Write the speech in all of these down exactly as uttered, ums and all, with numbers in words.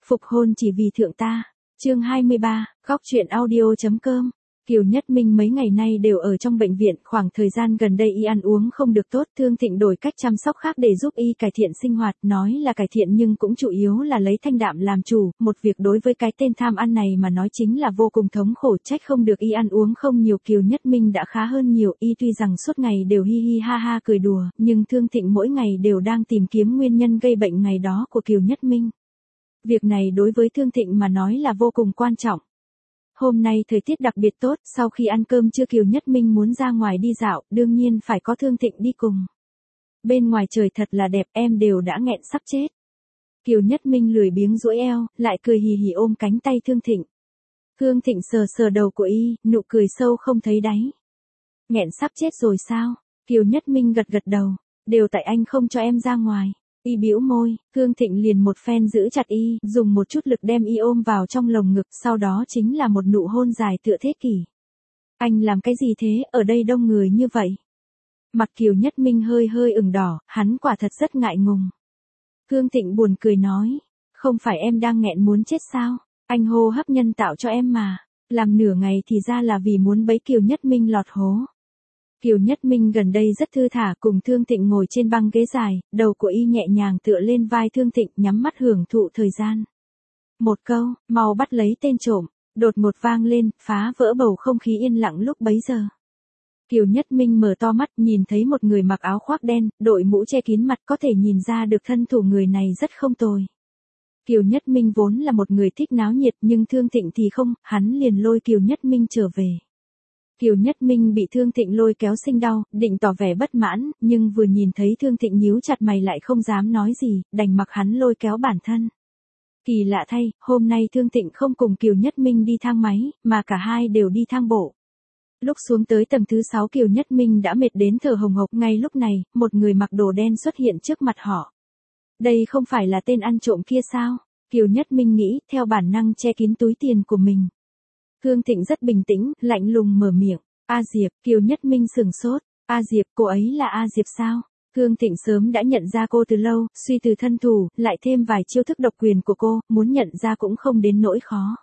Phục hôn chỉ vì thượng ta. Chương hai mươi ba, góc truyện audio chấm com. Kiều Nhất Minh mấy ngày nay đều ở trong bệnh viện, khoảng thời gian gần đây y ăn uống không được tốt, Thương Thịnh đổi cách chăm sóc khác để giúp y cải thiện sinh hoạt, nói là cải thiện nhưng cũng chủ yếu là lấy thanh đạm làm chủ, một việc đối với cái tên tham ăn này mà nói chính là vô cùng thống khổ, trách không được y ăn uống không nhiều. Kiều Nhất Minh đã khá hơn nhiều, y tuy rằng suốt ngày đều hi hi ha ha cười đùa, nhưng Thương Thịnh mỗi ngày đều đang tìm kiếm nguyên nhân gây bệnh ngày đó của Kiều Nhất Minh. Việc này đối với Thương Thịnh mà nói là vô cùng quan trọng. Hôm nay thời tiết đặc biệt tốt, sau khi ăn cơm trưa Kiều Nhất Minh muốn ra ngoài đi dạo, đương nhiên phải có Thương Thịnh đi cùng. Bên ngoài trời thật là đẹp, em đều đã nghẹn sắp chết. Kiều Nhất Minh lười biếng duỗi eo, lại cười hì hì ôm cánh tay Thương Thịnh. Thương Thịnh sờ sờ đầu của y, nụ cười sâu không thấy đáy. Nghẹn sắp chết rồi sao? Kiều Nhất Minh gật gật đầu, đều tại anh không cho em ra ngoài. Y bĩu môi, Thương Thịnh liền một phen giữ chặt y, dùng một chút lực đem y ôm vào trong lồng ngực, sau đó chính là một nụ hôn dài tựa thế kỷ. Anh làm cái gì thế, ở đây đông người như vậy? Mặt Kiều Nhất Minh hơi hơi ửng đỏ, hắn quả thật rất ngại ngùng. Thương Thịnh buồn cười nói, không phải em đang nghẹn muốn chết sao? Anh hô hấp nhân tạo cho em mà, làm nửa ngày thì ra là vì muốn bấy Kiều Nhất Minh lọt hố. Kiều Nhất Minh gần đây rất thư thả, cùng Thương Thịnh ngồi trên băng ghế dài, đầu của y nhẹ nhàng tựa lên vai Thương Thịnh, nhắm mắt hưởng thụ thời gian. Một câu, mau bắt lấy tên trộm, đột ngột vang lên, phá vỡ bầu không khí yên lặng lúc bấy giờ. Kiều Nhất Minh mở to mắt, nhìn thấy một người mặc áo khoác đen, đội mũ che kín mặt, có thể nhìn ra được thân thủ người này rất không tồi. Kiều Nhất Minh vốn là một người thích náo nhiệt, nhưng Thương Thịnh thì không, hắn liền lôi Kiều Nhất Minh trở về. Kiều Nhất Minh bị Thương Thịnh lôi kéo sinh đau, định tỏ vẻ bất mãn, nhưng vừa nhìn thấy Thương Thịnh nhíu chặt mày lại không dám nói gì, đành mặc hắn lôi kéo bản thân. Kỳ lạ thay, hôm nay Thương Thịnh không cùng Kiều Nhất Minh đi thang máy, mà cả hai đều đi thang bộ. Lúc xuống tới tầng thứ sáu Kiều Nhất Minh đã mệt đến thở hồng hộc, ngay lúc này, một người mặc đồ đen xuất hiện trước mặt họ. Đây không phải là tên ăn trộm kia sao? Kiều Nhất Minh nghĩ, theo bản năng che kín túi tiền của mình. Thương Thịnh rất bình tĩnh, lạnh lùng mở miệng. A Diệp, Kiều Nhất Minh sừng sốt. A Diệp, cô ấy là A Diệp sao? Thương Thịnh sớm đã nhận ra cô từ lâu, suy từ thân thủ, lại thêm vài chiêu thức độc quyền của cô, muốn nhận ra cũng không đến nỗi khó.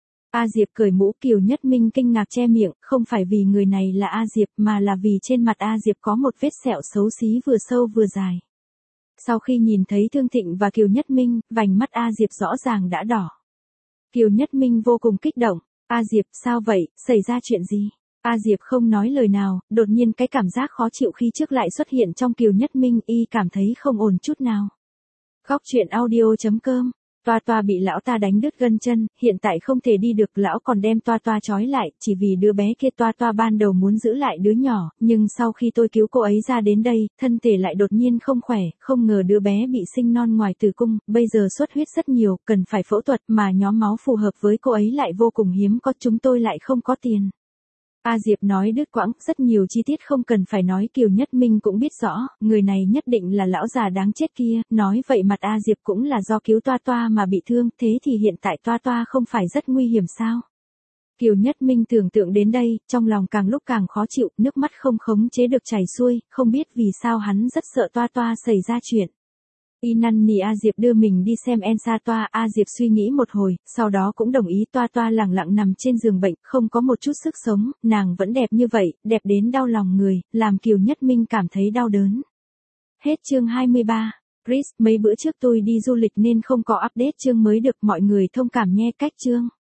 A Diệp cởi mũ, Kiều Nhất Minh kinh ngạc che miệng, không phải vì người này là A Diệp mà là vì trên mặt A Diệp có một vết sẹo xấu xí vừa sâu vừa dài. Sau khi nhìn thấy Thương Thịnh và Kiều Nhất Minh, vành mắt A Diệp rõ ràng đã đỏ. Kiều Nhất Minh vô cùng kích động. A Diệp, sao vậy, xảy ra chuyện gì? A Diệp không nói lời nào, đột nhiên cái cảm giác khó chịu khi trước lại xuất hiện trong Kiều Nhất Minh, y cảm thấy không ổn chút nào. Góc truyện audio chấm com. Toa Toa bị lão ta đánh đứt gân chân, hiện tại không thể đi được, lão còn đem Toa Toa trói lại, chỉ vì đứa bé kia. Toa Toa ban đầu muốn giữ lại đứa nhỏ, nhưng sau khi tôi cứu cô ấy ra đến đây, thân thể lại đột nhiên không khỏe, không ngờ đứa bé bị sinh non ngoài tử cung, bây giờ xuất huyết rất nhiều, cần phải phẫu thuật, mà nhóm máu phù hợp với cô ấy lại vô cùng hiếm có, chúng tôi lại không có tiền. A Diệp nói đứt quãng, rất nhiều chi tiết không cần phải nói, Kiều Nhất Minh cũng biết rõ, người này nhất định là lão già đáng chết kia, nói vậy mặt A Diệp cũng là do cứu Toa Toa mà bị thương, thế thì hiện tại Toa Toa không phải rất nguy hiểm sao? Kiều Nhất Minh tưởng tượng đến đây, trong lòng càng lúc càng khó chịu, nước mắt không khống chế được chảy xuôi, không biết vì sao hắn rất sợ Toa Toa xảy ra chuyện. Y năn nỉ A Diệp đưa mình đi xem Elsa. Toa. A Diệp suy nghĩ một hồi, sau đó cũng đồng ý. Toa Toa lẳng lặng nằm trên giường bệnh, không có một chút sức sống, nàng vẫn đẹp như vậy, đẹp đến đau lòng người, làm Kiều Nhất Minh cảm thấy đau đớn. Hết chương hai mươi ba. Chris, mấy bữa trước tôi đi du lịch nên không có update chương mới được, mọi người thông cảm nhé. Cách chương.